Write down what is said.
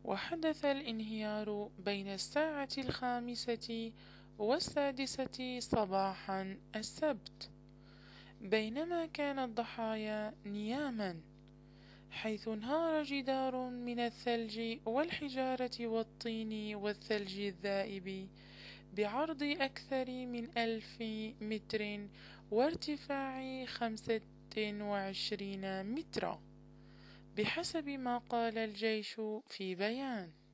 وحدث الانهيار بين الساعة 5 و6 صباحا السبت، بينما كان الضحايا نياما، حيث انهار جدار من الثلج والحجارة والطين والثلج الذائب بعرض أكثر من 1000 متر وارتفاع 25 مترا، بحسب ما قال الجيش في بيان.